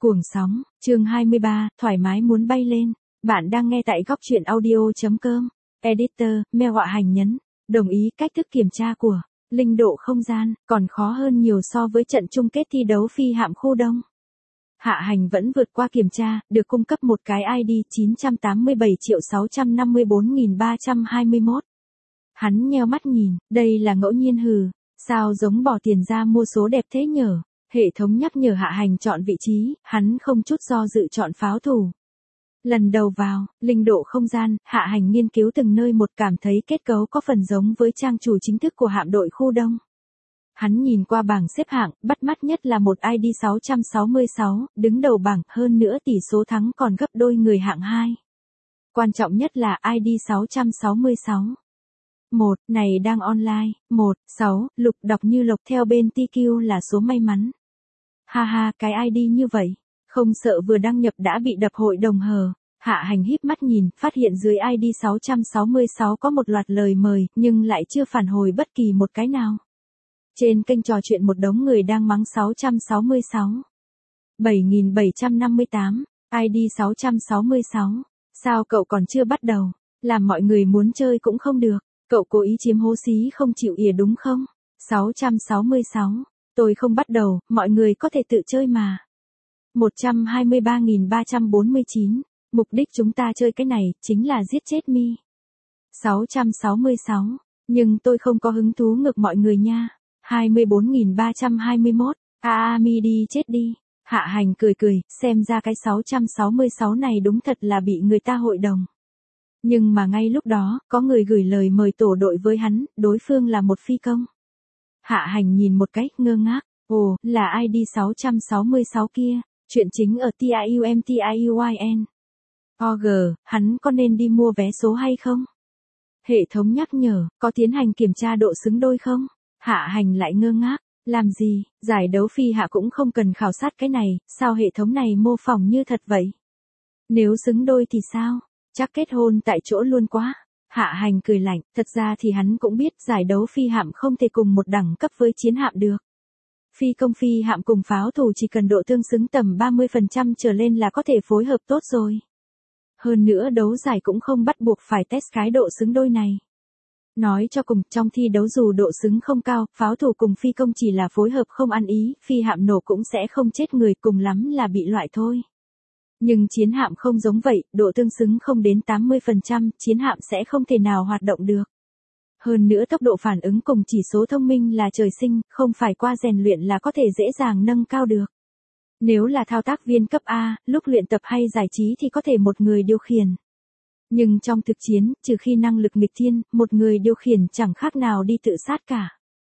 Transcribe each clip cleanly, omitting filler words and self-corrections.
Cuồng sóng, chương 23, thoải mái muốn bay lên. Bạn đang nghe tại góc truyện audio.com. Editor, Mèo Họa Hành nhấn. Đồng ý cách thức kiểm tra của linh độ không gian, còn khó hơn nhiều so với trận chung kết thi đấu phi hạm khu đông. Hạ Hành vẫn vượt qua kiểm tra, được cung cấp một cái ID 987.654.321. Hắn nheo mắt nhìn, đây là ngẫu nhiên hừ, sao giống bỏ tiền ra mua số đẹp thế nhở. Hệ thống nhắc nhở Hạ Hành chọn vị trí, hắn không chút do dự chọn pháo thủ. Lần đầu vào, linh độ không gian, Hạ Hành nghiên cứu từng nơi một, cảm thấy kết cấu có phần giống với trang chủ chính thức của hạm đội khu đông. Hắn nhìn qua bảng xếp hạng, bắt mắt nhất là một ID 666, đứng đầu bảng, hơn nữa tỷ số thắng còn gấp đôi người hạng 2. Quan trọng nhất là ID 666. 1, này đang online, 6, lục đọc như lộc theo bên TQ là số may mắn. Ha ha, cái ID như vậy, không sợ vừa đăng nhập đã bị đập hội đồng hờ. Hạ Hành híp mắt nhìn, phát hiện dưới ID 666 có một loạt lời mời, nhưng lại chưa phản hồi bất kỳ một cái nào. Trên kênh trò chuyện một đống người đang mắng 666. 7758, ID 666. Sao cậu còn chưa bắt đầu? Làm mọi người muốn chơi cũng không được. Cậu cố ý chiếm hố xí không chịu ỉa đúng không? 666. Tôi không bắt đầu, mọi người có thể tự chơi mà. 123.349. Mục đích chúng ta chơi cái này, chính là giết chết mi. 666. Nhưng tôi không có hứng thú ngược mọi người nha. 24.321. Mi đi chết đi. Hạ Hành cười cười, xem ra cái 666 này đúng thật là bị người ta hội đồng. Nhưng mà ngay lúc đó, có người gửi lời mời tổ đội với hắn, đối phương là một phi công. Hạ Hành nhìn một cái, ngơ ngác, ồ, là ID 666 kia, chuyện chính ở TIUM. Hắn có nên đi mua vé số hay không? Hệ thống nhắc nhở, có tiến hành kiểm tra độ xứng đôi không? Hạ Hành lại ngơ ngác, làm gì, giải đấu phi hạ cũng không cần khảo sát cái này, sao hệ thống này mô phỏng như thật vậy? Nếu xứng đôi thì sao? Chắc kết hôn tại chỗ luôn quá. Hạ Hành cười lạnh, thật ra thì hắn cũng biết giải đấu phi hạm không thể cùng một đẳng cấp với chiến hạm được. Phi công phi hạm cùng pháo thủ chỉ cần độ tương xứng tầm 30% trở lên là có thể phối hợp tốt rồi. Hơn nữa đấu giải cũng không bắt buộc phải test cái độ xứng đôi này. Nói cho cùng, trong thi đấu dù độ xứng không cao, pháo thủ cùng phi công chỉ là phối hợp không ăn ý, phi hạm nổ cũng sẽ không chết người, cùng lắm là bị loại thôi. Nhưng chiến hạm không giống vậy, độ tương xứng không đến 80%, chiến hạm sẽ không thể nào hoạt động được. Hơn nữa tốc độ phản ứng cùng chỉ số thông minh là trời sinh, không phải qua rèn luyện là có thể dễ dàng nâng cao được. Nếu là thao tác viên cấp A, lúc luyện tập hay giải trí thì có thể một người điều khiển. Nhưng trong thực chiến, trừ khi năng lực nghịch thiên, một người điều khiển chẳng khác nào đi tự sát cả.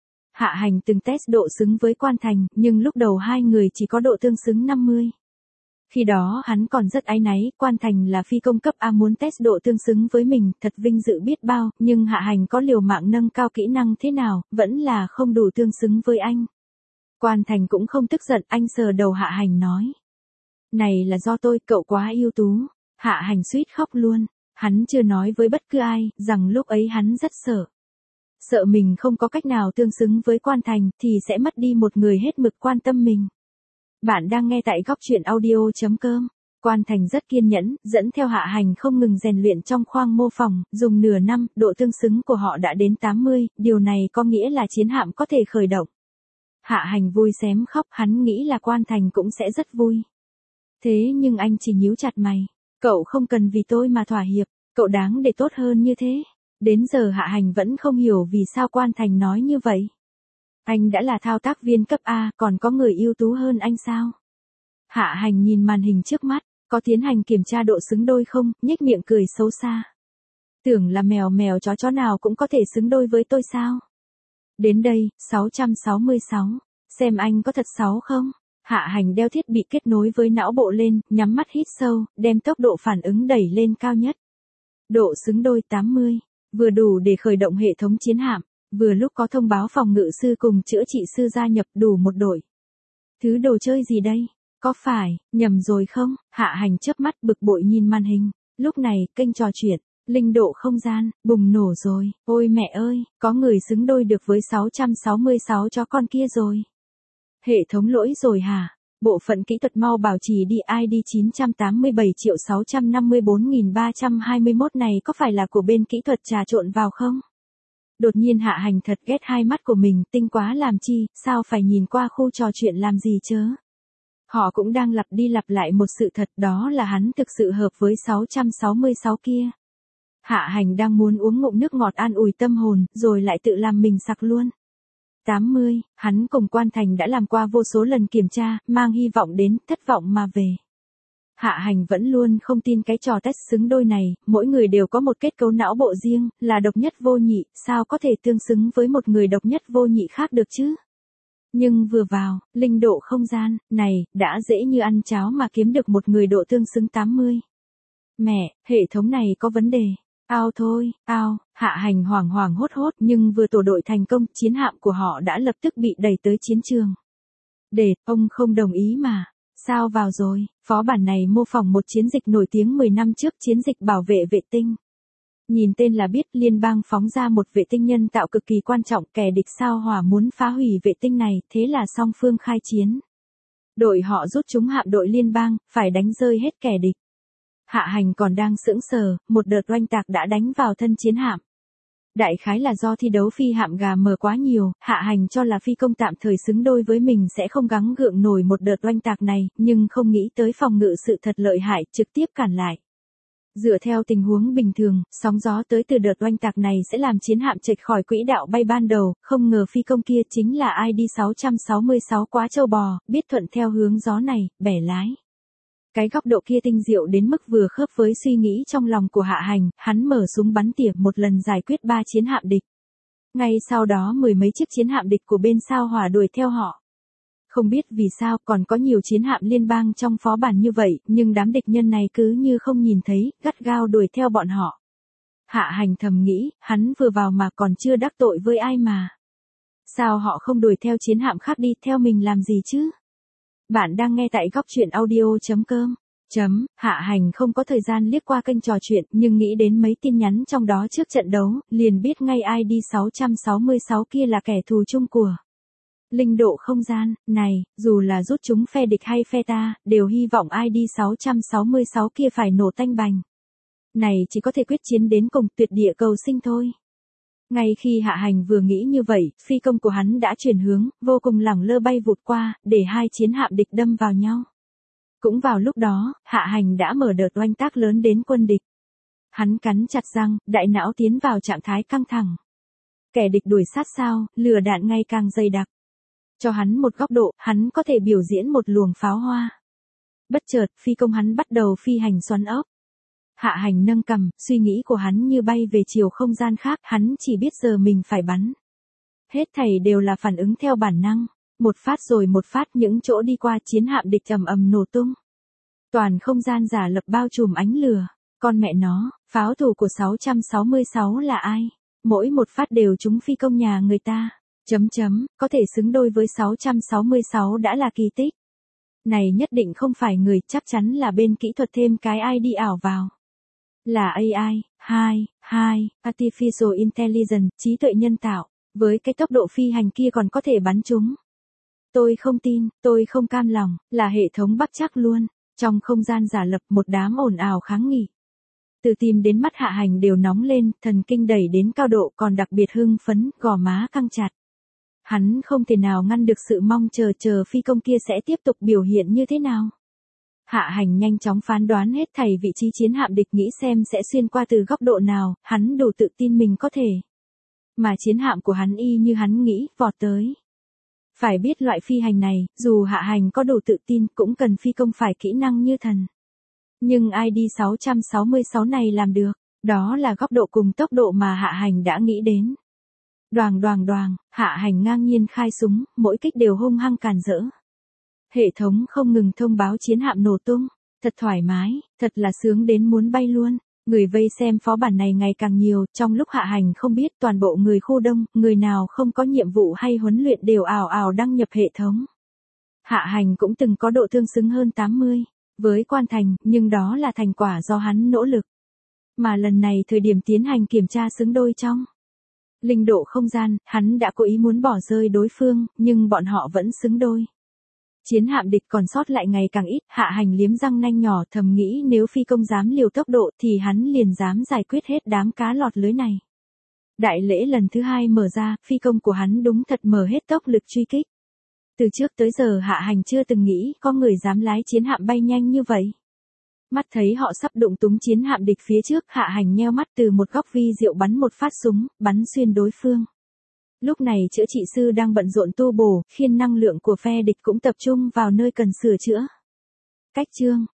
Hạ Hành từng test độ xứng với Quan Thành, nhưng lúc đầu hai người chỉ có độ tương xứng 50. Khi đó hắn còn rất áy náy, Quan Thành là phi công cấp A muốn test độ tương xứng với mình, thật vinh dự biết bao, nhưng Hạ Hành có liều mạng nâng cao kỹ năng thế nào, vẫn là không đủ tương xứng với anh. Quan Thành cũng không tức giận, anh sờ đầu Hạ Hành nói. Này là do tôi, cậu quá ưu tú. Hạ Hành suýt khóc luôn, hắn chưa nói với bất cứ ai, rằng lúc ấy hắn rất sợ. Sợ mình không có cách nào tương xứng với Quan Thành, thì sẽ mất đi một người hết mực quan tâm mình. Bạn đang nghe tại góc truyện audio.com. Quan Thành rất kiên nhẫn, dẫn theo Hạ Hành không ngừng rèn luyện trong khoang mô phỏng, dùng nửa năm, độ tương xứng của họ đã đến 80, điều này có nghĩa là chiến hạm có thể khởi động. Hạ Hành vui xém khóc, hắn nghĩ là Quan Thành cũng sẽ rất vui. Thế nhưng anh chỉ nhíu chặt mày, cậu không cần vì tôi mà thỏa hiệp, cậu đáng để tốt hơn như thế. Đến giờ Hạ Hành vẫn không hiểu vì sao Quan Thành nói như vậy. Anh đã là thao tác viên cấp A, còn có người ưu tú hơn anh sao? Hạ Hành nhìn màn hình trước mắt, có tiến hành kiểm tra độ xứng đôi không, nhếch miệng cười xấu xa. Tưởng là mèo chó nào cũng có thể xứng đôi với tôi sao? Đến đây, 666, xem anh có thật sáu không? Hạ Hành đeo thiết bị kết nối với não bộ lên, nhắm mắt hít sâu, đem tốc độ phản ứng đẩy lên cao nhất. Độ xứng đôi 80, vừa đủ để khởi động hệ thống chiến hạm. Vừa lúc có thông báo phòng ngự sư cùng chữa trị sư gia nhập, đủ một đội. Thứ đồ chơi gì đây? Có phải, nhầm rồi không? Hạ Hành chớp mắt bực bội nhìn màn hình. Lúc này, kênh trò chuyện, linh độ không gian, bùng nổ rồi. Ôi mẹ ơi, có người xứng đôi được với 666 chó con kia rồi. Hệ thống lỗi rồi hả? Bộ phận kỹ thuật mau bảo trì đi ID 987.654.321 này có phải là của bên kỹ thuật trà trộn vào không? Đột nhiên Hạ Hành thật ghét hai mắt của mình, tinh quá làm chi, sao phải nhìn qua khu trò chuyện làm gì chớ. Họ cũng đang lặp đi lặp lại một sự thật, đó là hắn thực sự hợp với 666 kia. Hạ Hành đang muốn uống ngụm nước ngọt an ủi tâm hồn, rồi lại tự làm mình sặc luôn. 80, hắn cùng Quan Thành đã làm qua vô số lần kiểm tra, mang hy vọng đến, thất vọng mà về. Hạ Hành vẫn luôn không tin cái trò test xứng đôi này, mỗi người đều có một kết cấu não bộ riêng, là độc nhất vô nhị, sao có thể tương xứng với một người độc nhất vô nhị khác được chứ? Nhưng vừa vào, linh độ không gian, này, đã dễ như ăn cháo mà kiếm được một người độ tương xứng 80. Mẹ, hệ thống này có vấn đề. Ao thôi, ao, Hạ Hành hoảng hoảng hốt hốt, nhưng vừa tổ đội thành công, chiến hạm của họ đã lập tức bị đẩy tới chiến trường. Để, ông không đồng ý mà. Sao vào rồi, phó bản này mô phỏng một chiến dịch nổi tiếng 10 năm trước, chiến dịch bảo vệ vệ tinh. Nhìn tên là biết liên bang phóng ra một vệ tinh nhân tạo cực kỳ quan trọng, kẻ địch sao hỏa muốn phá hủy vệ tinh này, thế là song phương khai chiến. Đội họ rút trúng hạm đội liên bang, phải đánh rơi hết kẻ địch. Hạ Hành còn đang sững sờ, một đợt oanh tạc đã đánh vào thân chiến hạm. Đại khái là do thi đấu phi hạm gà mờ quá nhiều, Hạ Hành cho là phi công tạm thời xứng đôi với mình sẽ không gắng gượng nổi một đợt oanh tạc này, nhưng không nghĩ tới phòng ngự sự thật lợi hại, trực tiếp cản lại. Dựa theo tình huống bình thường, sóng gió tới từ đợt oanh tạc này sẽ làm chiến hạm chệch khỏi quỹ đạo bay ban đầu, không ngờ phi công kia chính là ID 666 quá trâu bò, biết thuận theo hướng gió này, bẻ lái. Cái góc độ kia tinh diệu đến mức vừa khớp với suy nghĩ trong lòng của Hạ Hành, hắn mở súng bắn tỉa một lần giải quyết 3 chiến hạm địch. Ngay sau đó mười mấy chiếc chiến hạm địch của bên sao hỏa đuổi theo họ. Không biết vì sao còn có nhiều chiến hạm liên bang trong phó bản như vậy, nhưng đám địch nhân này cứ như không nhìn thấy, gắt gao đuổi theo bọn họ. Hạ Hành thầm nghĩ, hắn vừa vào mà còn chưa đắc tội với ai mà. Sao họ không đuổi theo chiến hạm khác đi, theo mình làm gì chứ? Bạn đang nghe tại góc truyện audio.com. Hạ Hành không có thời gian liếc qua kênh trò chuyện, nhưng nghĩ đến mấy tin nhắn trong đó trước trận đấu, liền biết ngay ID 666 kia là kẻ thù chung của linh độ không gian. Này, dù là rút chúng phe địch hay phe ta, đều hy vọng ID 666 kia phải nổ tanh bành. Này chỉ có thể quyết chiến đến cùng, tuyệt địa cầu sinh thôi. Ngay khi Hạ Hành vừa nghĩ như vậy, phi công của hắn đã chuyển hướng, vô cùng lẳng lơ bay vụt qua, để hai chiến hạm địch đâm vào nhau. Cũng vào lúc đó, Hạ Hành đã mở đợt oanh tác lớn đến quân địch. Hắn cắn chặt răng, đại não tiến vào trạng thái căng thẳng. Kẻ địch đuổi sát sao, lửa đạn ngày càng dày đặc. Cho hắn một góc độ, hắn có thể biểu diễn một luồng pháo hoa. Bất chợt, phi công hắn bắt đầu phi hành xoắn ốc. Hạ Hành nâng cằm, suy nghĩ của hắn như bay về chiều không gian khác, hắn chỉ biết giờ mình phải bắn. Hết thảy đều là phản ứng theo bản năng, một phát rồi một phát, những chỗ đi qua chiến hạm địch ầm ầm nổ tung. Toàn không gian giả lập bao trùm ánh lửa, con mẹ nó, pháo thủ của 666 là ai? Mỗi một phát đều trúng phi công nhà người ta. Có thể xứng đôi với 666 đã là kỳ tích. Này nhất định không phải người, chắc chắn là bên kỹ thuật thêm cái ID ảo vào. Là AI, Artificial Intelligence, trí tuệ nhân tạo, với cái tốc độ phi hành kia còn có thể bắn chúng. Tôi không tin, tôi không cam lòng, là hệ thống bắt chắc luôn. Trong không gian giả lập một đám ồn ào kháng nghị. Từ tim đến mắt Hạ Hành đều nóng lên, thần kinh đẩy đến cao độ, còn đặc biệt hưng phấn, gò má căng chặt. Hắn không thể nào ngăn được sự mong chờ phi công kia sẽ tiếp tục biểu hiện như thế nào. Hạ Hành nhanh chóng phán đoán hết thảy vị trí chiến hạm địch, nghĩ xem sẽ xuyên qua từ góc độ nào, hắn đủ tự tin mình có thể. Mà chiến hạm của hắn y như hắn nghĩ, vọt tới. Phải biết loại phi hành này, dù Hạ Hành có đủ tự tin cũng cần phi công phải kỹ năng như thần. Nhưng ID 666 này làm được, đó là góc độ cùng tốc độ mà Hạ Hành đã nghĩ đến. Đoàng, Hạ Hành ngang nhiên khai súng, mỗi kích đều hung hăng càn rỡ. Hệ thống không ngừng thông báo chiến hạm nổ tung, thật thoải mái, thật là sướng đến muốn bay luôn. Người vây xem phó bản này ngày càng nhiều, trong lúc Hạ Hành không biết, toàn bộ người khu đông, người nào không có nhiệm vụ hay huấn luyện đều ào ào đăng nhập hệ thống. Hạ Hành cũng từng có độ tương xứng hơn 80 với Quan Thành, nhưng đó là thành quả do hắn nỗ lực. Mà lần này thời điểm tiến hành kiểm tra xứng đôi trong linh độ không gian, hắn đã cố ý muốn bỏ rơi đối phương, nhưng bọn họ vẫn xứng đôi. Chiến hạm địch còn sót lại ngày càng ít, Hạ Hành liếm răng nanh nhỏ thầm nghĩ nếu phi công dám liều tốc độ thì hắn liền dám giải quyết hết đám cá lọt lưới này. Đại lễ lần thứ 2 mở ra, phi công của hắn đúng thật mở hết tốc lực truy kích. Từ trước tới giờ Hạ Hành chưa từng nghĩ có người dám lái chiến hạm bay nhanh như vậy. Mắt thấy họ sắp đụng túng chiến hạm địch phía trước, Hạ Hành nheo mắt từ một góc vi diệu bắn một phát súng, bắn xuyên đối phương. Lúc này chữa trị sư đang bận rộn tu bổ, khiến năng lượng của phe địch cũng tập trung vào nơi cần sửa chữa. Cách chương